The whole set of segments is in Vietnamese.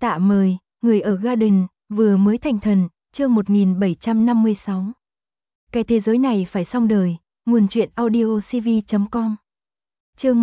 Tạ mời, người ở Garden, vừa mới thành thần, chương 1756. Cái thế giới này phải xong đời, nguồn truyện audiocv.com. Chương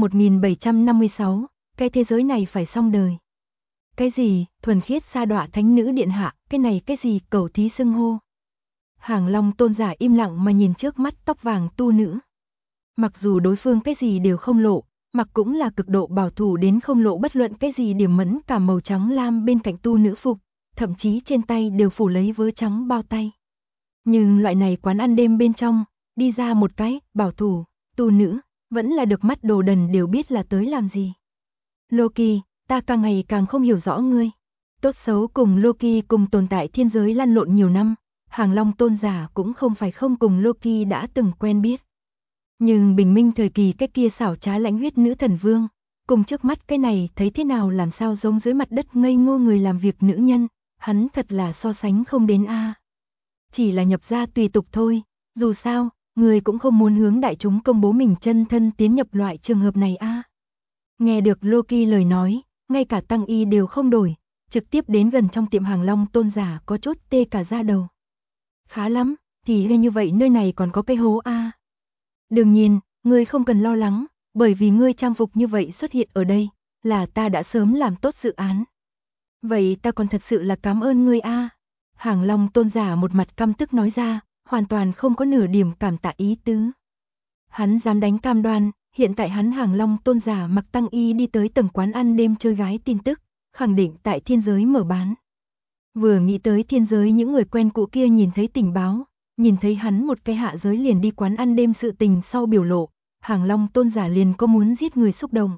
1756, cái thế giới này phải xong đời. Cái gì, thuần khiết sa đọa thánh nữ điện hạ, cái này cái gì, cầu thí xưng hô. Hàng Long tôn giả im lặng mà nhìn trước mắt tóc vàng tu nữ. Mặc dù đối phương cái gì đều không lộ, mặc cũng là cực độ bảo thủ đến không lộ bất luận cái gì điểm mẫn cả màu trắng lam bên cạnh tu nữ phục, thậm chí trên tay đều phủ lấy vớ trắng bao tay. Nhưng loại này quán ăn đêm bên trong, đi ra một cái, bảo thủ, tu nữ, vẫn là được mắt đồ đần đều biết là tới làm gì. Loki, ta càng ngày càng không hiểu rõ ngươi. Tốt xấu cùng Loki cùng tồn tại thiên giới lăn lộn nhiều năm, Hàng Long tôn giả cũng không phải không cùng Loki đã từng quen biết. Nhưng bình minh thời kỳ cái kia xảo trá lãnh huyết nữ thần vương, cùng trước mắt cái này thấy thế nào làm sao giống dưới mặt đất ngây ngô người làm việc nữ nhân, hắn thật là so sánh không đến a. Chỉ là nhập gia tùy tục thôi, dù sao, người cũng không muốn hướng đại chúng công bố mình chân thân tiến nhập loại trường hợp này a. Nghe được Loki lời nói, ngay cả tăng y đều không đổi, trực tiếp đến gần trong tiệm Hàng Long tôn giả có chút tê cả da đầu. Khá lắm, thì như vậy nơi này còn có cái hố a. Đương nhiên, ngươi không cần lo lắng, bởi vì ngươi trang phục như vậy xuất hiện ở đây, là ta đã sớm làm tốt dự án. Vậy ta còn thật sự là cảm ơn ngươi a. Hàng Long tôn giả một mặt căm tức nói ra, hoàn toàn không có nửa điểm cảm tạ ý tứ. Hắn dám đánh cam đoan, hiện tại hắn Hàng Long tôn giả mặc tăng y đi tới tầng quán ăn đêm chơi gái tin tức, khẳng định tại thiên giới mở bán. Vừa nghĩ tới thiên giới những người quen cũ kia nhìn thấy tình báo, nhìn thấy hắn một cái hạ giới liền đi quán ăn đêm sự tình sau biểu lộ, Hàng Long tôn giả liền có muốn giết người xúc động.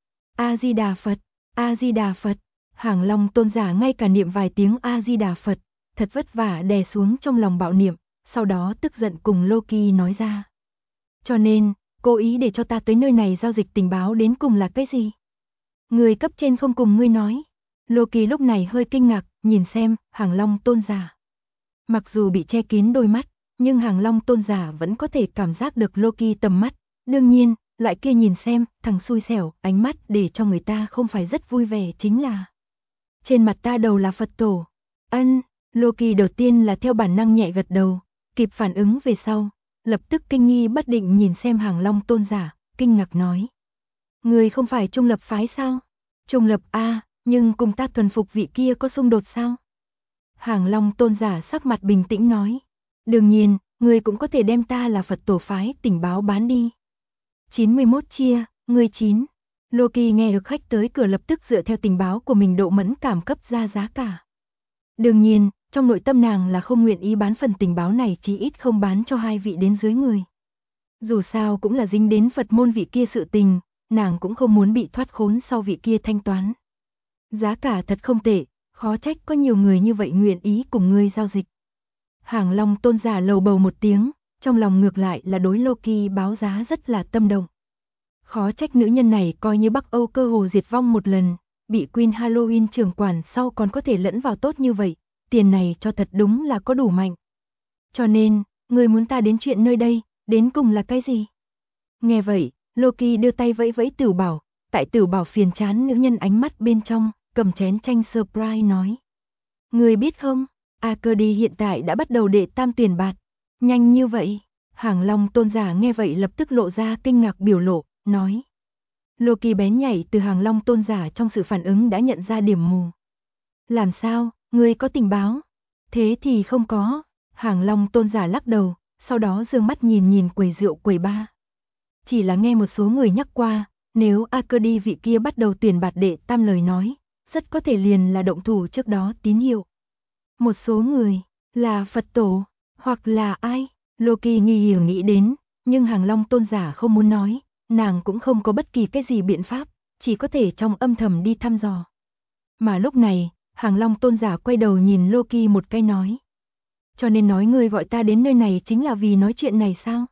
A-di-đà Phật, A-di-đà Phật, Hàng Long tôn giả ngay cả niệm vài tiếng A-di-đà Phật, thật vất vả đè xuống trong lòng bạo niệm, sau đó tức giận cùng Loki nói ra. Cho nên, cố ý để cho ta tới nơi này giao dịch tình báo đến cùng là cái gì? Người cấp trên không cùng ngươi nói. Loki lúc này hơi kinh ngạc, nhìn xem, Hàng Long tôn giả. Mặc dù bị che kín đôi mắt, nhưng Hàng Long tôn giả vẫn có thể cảm giác được Loki tầm mắt. Đương nhiên, loại kia nhìn xem, thằng xui xẻo, ánh mắt để cho người ta không phải rất vui vẻ chính là. Trên mặt ta đầu là Phật tổ. Loki đầu tiên là theo bản năng nhẹ gật đầu, kịp phản ứng về sau, lập tức kinh nghi bất định nhìn xem Hàng Long tôn giả, kinh ngạc nói. Người không phải trung lập phái sao? Trung lập a, nhưng cùng ta thuần phục vị kia có xung đột sao? Hàng Long tôn giả sắc mặt bình tĩnh nói. Đương nhiên, người cũng có thể đem ta là Phật tổ phái tình báo bán đi. 91 chia, người 9. Loki nghe được khách tới cửa lập tức dựa theo tình báo của mình độ mẫn cảm cấp ra giá cả. Đương nhiên, trong nội tâm nàng là không nguyện ý bán phần tình báo này, chí ít không bán cho hai vị đến dưới người. Dù sao cũng là dính đến Phật môn vị kia sự tình, nàng cũng không muốn bị thoát khốn sau vị kia thanh toán. Giá cả thật không tệ, khó trách có nhiều người như vậy nguyện ý cùng ngươi giao dịch. Hàng Long tôn giả lầu bầu một tiếng, trong lòng ngược lại là đối Loki báo giá rất là tâm động. Khó trách nữ nhân này coi như Bắc Âu cơ hồ diệt vong một lần, bị Queen Halloween trưởng quản sau còn có thể lẫn vào tốt như vậy, tiền này cho thật đúng là có đủ mạnh. Cho nên, người muốn ta đến chuyện nơi đây, đến cùng là cái gì? Nghe vậy, Loki đưa tay vẫy vẫy Tửu Bảo, tại Tửu Bảo phiền chán nữ nhân ánh mắt bên trong, cầm chén chanh surprise nói. Người biết không, Arcady hiện tại đã bắt đầu đệ tam tuyển bạt. Nhanh như vậy, Hàng Long tôn giả nghe vậy lập tức lộ ra kinh ngạc biểu lộ, nói. Loki bén nhảy từ Hàng Long tôn giả trong sự phản ứng đã nhận ra điểm mù. Làm sao, ngươi có tình báo? Thế thì không có, Hàng Long tôn giả lắc đầu, sau đó dương mắt nhìn nhìn quầy rượu quầy bar. Chỉ là nghe một số người nhắc qua, nếu Arcady vị kia bắt đầu tuyển bạt đệ tam lời nói, rất có thể liền là động thủ trước đó tín hiệu. Một số người, là Phật tổ, hoặc là ai? Loki nghi hiểu nghĩ đến, nhưng Hàng Long tôn giả không muốn nói, nàng cũng không có bất kỳ cái gì biện pháp, chỉ có thể trong âm thầm đi thăm dò. Mà lúc này, Hàng Long tôn giả quay đầu nhìn Loki một cái nói. Cho nên nói ngươi gọi ta đến nơi này chính là vì nói chuyện này sao?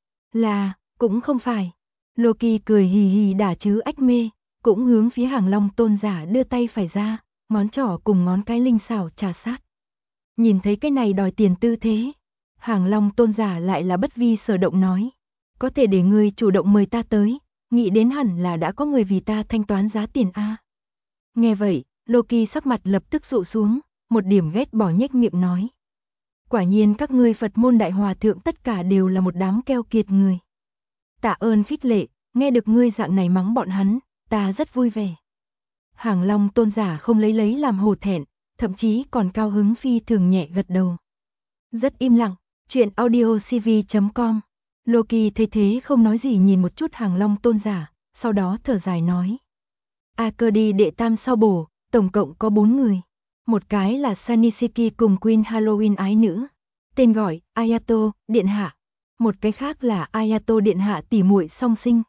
Là, cũng không phải. Loki cười hì hì đả chứ ách mê, cũng hướng phía Hàng Long tôn giả đưa tay phải ra, ngón trỏ cùng ngón cái linh xảo trà sát. Nhìn thấy cái này đòi tiền tư thế, Hàng Long tôn giả lại là bất vi sở động nói. Có thể để ngươi chủ động mời ta tới, nghĩ đến hẳn là đã có người vì ta thanh toán giá tiền a. Nghe vậy, Loki sắc mặt lập tức dụ xuống, một điểm ghét bỏ nhếch miệng nói. Quả nhiên các ngươi Phật môn đại hòa thượng tất cả đều là một đám keo kiệt người. Tạ ơn khích lệ, nghe được ngươi dạng này mắng bọn hắn, ta rất vui vẻ. Hàng Long tôn giả không lấy làm hổ thẹn, thậm chí còn cao hứng phi thường nhẹ gật đầu. Rất im lặng, chuyện audiocv.com. Loki thấy thế không nói gì nhìn một chút Hàng Long tôn giả, sau đó thở dài nói. Akedi đệ tam sao bổ, tổng cộng có 4 người. Một cái là Sanisiki cùng Queen Halloween ái nữ, tên gọi Ayato điện hạ. Một cái khác là Ayato điện hạ tỷ muội song sinh.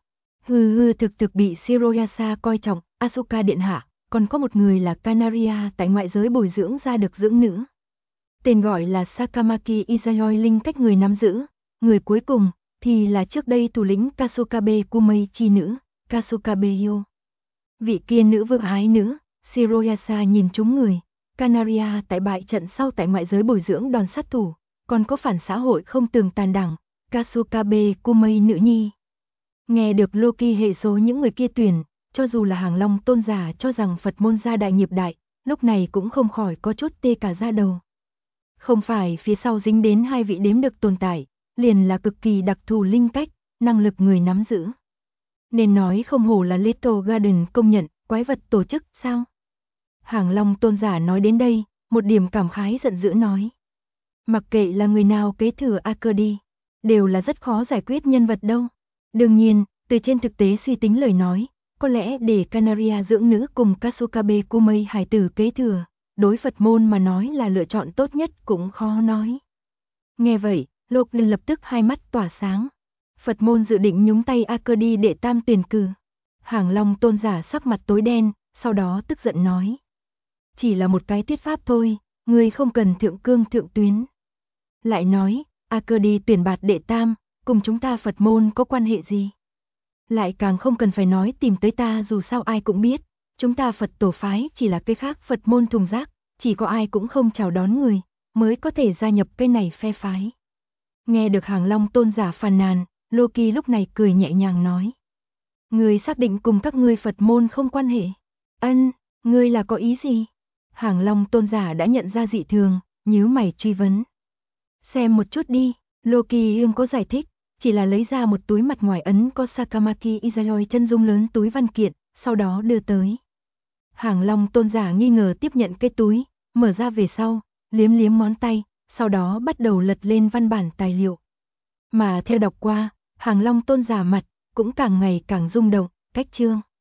Thực bị Shiroyasa coi trọng, Asuka điện hạ, còn có một người là Canaria tại ngoại giới bồi dưỡng ra được dưỡng nữ. Tên gọi là Sakamaki Izayoi linh cách người nắm giữ, người cuối cùng thì là trước đây thủ lĩnh Kasukabe Kumei chi nữ, Kasukabe Hyo. Vị kia nữ vương ái nữ, Shiroyasa nhìn trúng người, Canaria tại bại trận sau tại ngoại giới bồi dưỡng đòn sát thủ, còn có phản xã hội không tường tàn đảng, Kasukabe Kumei nữ nhi. Nghe được Loki hệ số những người kia tuyển, cho dù là Hàng Long tôn giả cho rằng Phật môn gia đại nghiệp đại, lúc này cũng không khỏi có chút tê cả da đầu. Không phải phía sau dính đến 2 vị đếm được tồn tại, liền là cực kỳ đặc thù linh cách, năng lực người nắm giữ. Nên nói không hổ là Little Garden công nhận, quái vật tổ chức sao? Hàng Long tôn giả nói đến đây, một điểm cảm khái giận dữ nói. Mặc kệ là người nào kế thừa Akedi, đều là rất khó giải quyết nhân vật đâu. Đương nhiên, từ trên thực tế suy tính lời nói, có lẽ để Canaria dưỡng nữ cùng Kasukabe Kumei hài tử kế thừa, đối Phật môn mà nói là lựa chọn tốt nhất cũng khó nói. Nghe vậy, Loki lập tức hai mắt tỏa sáng. Phật môn dự định nhúng tay Akedi đệ tam tuyển cử. Hàng Long tôn giả sắc mặt tối đen, sau đó tức giận nói. Chỉ là một cái thuyết pháp thôi, ngươi không cần thượng cương thượng tuyến. Lại nói, Akedi tuyển bạt đệ tam, cùng chúng ta Phật môn có quan hệ gì? Lại càng không cần phải nói tìm tới ta, dù sao ai cũng biết, chúng ta Phật tổ phái chỉ là cái khác Phật môn thùng rác, chỉ có ai cũng không chào đón người, mới có thể gia nhập cái này phe phái. Nghe được Hàng Long tôn giả phàn nàn, Loki lúc này cười nhẹ nhàng nói. Ngươi xác định cùng các ngươi Phật môn không quan hệ? Ngươi là có ý gì? Hàng Long tôn giả đã nhận ra dị thường, nhíu mày truy vấn. Xem một chút đi, Loki ương có giải thích, chỉ là lấy ra một túi mặt ngoài ấn có Sakamaki Izayoi chân dung lớn túi văn kiện, sau đó đưa tới. Hàng Long tôn giả nghi ngờ tiếp nhận cái túi, mở ra về sau, liếm liếm ngón tay, sau đó bắt đầu lật lên văn bản tài liệu. Mà theo đọc qua, Hàng Long tôn giả mặt cũng càng ngày càng rung động, cách chương.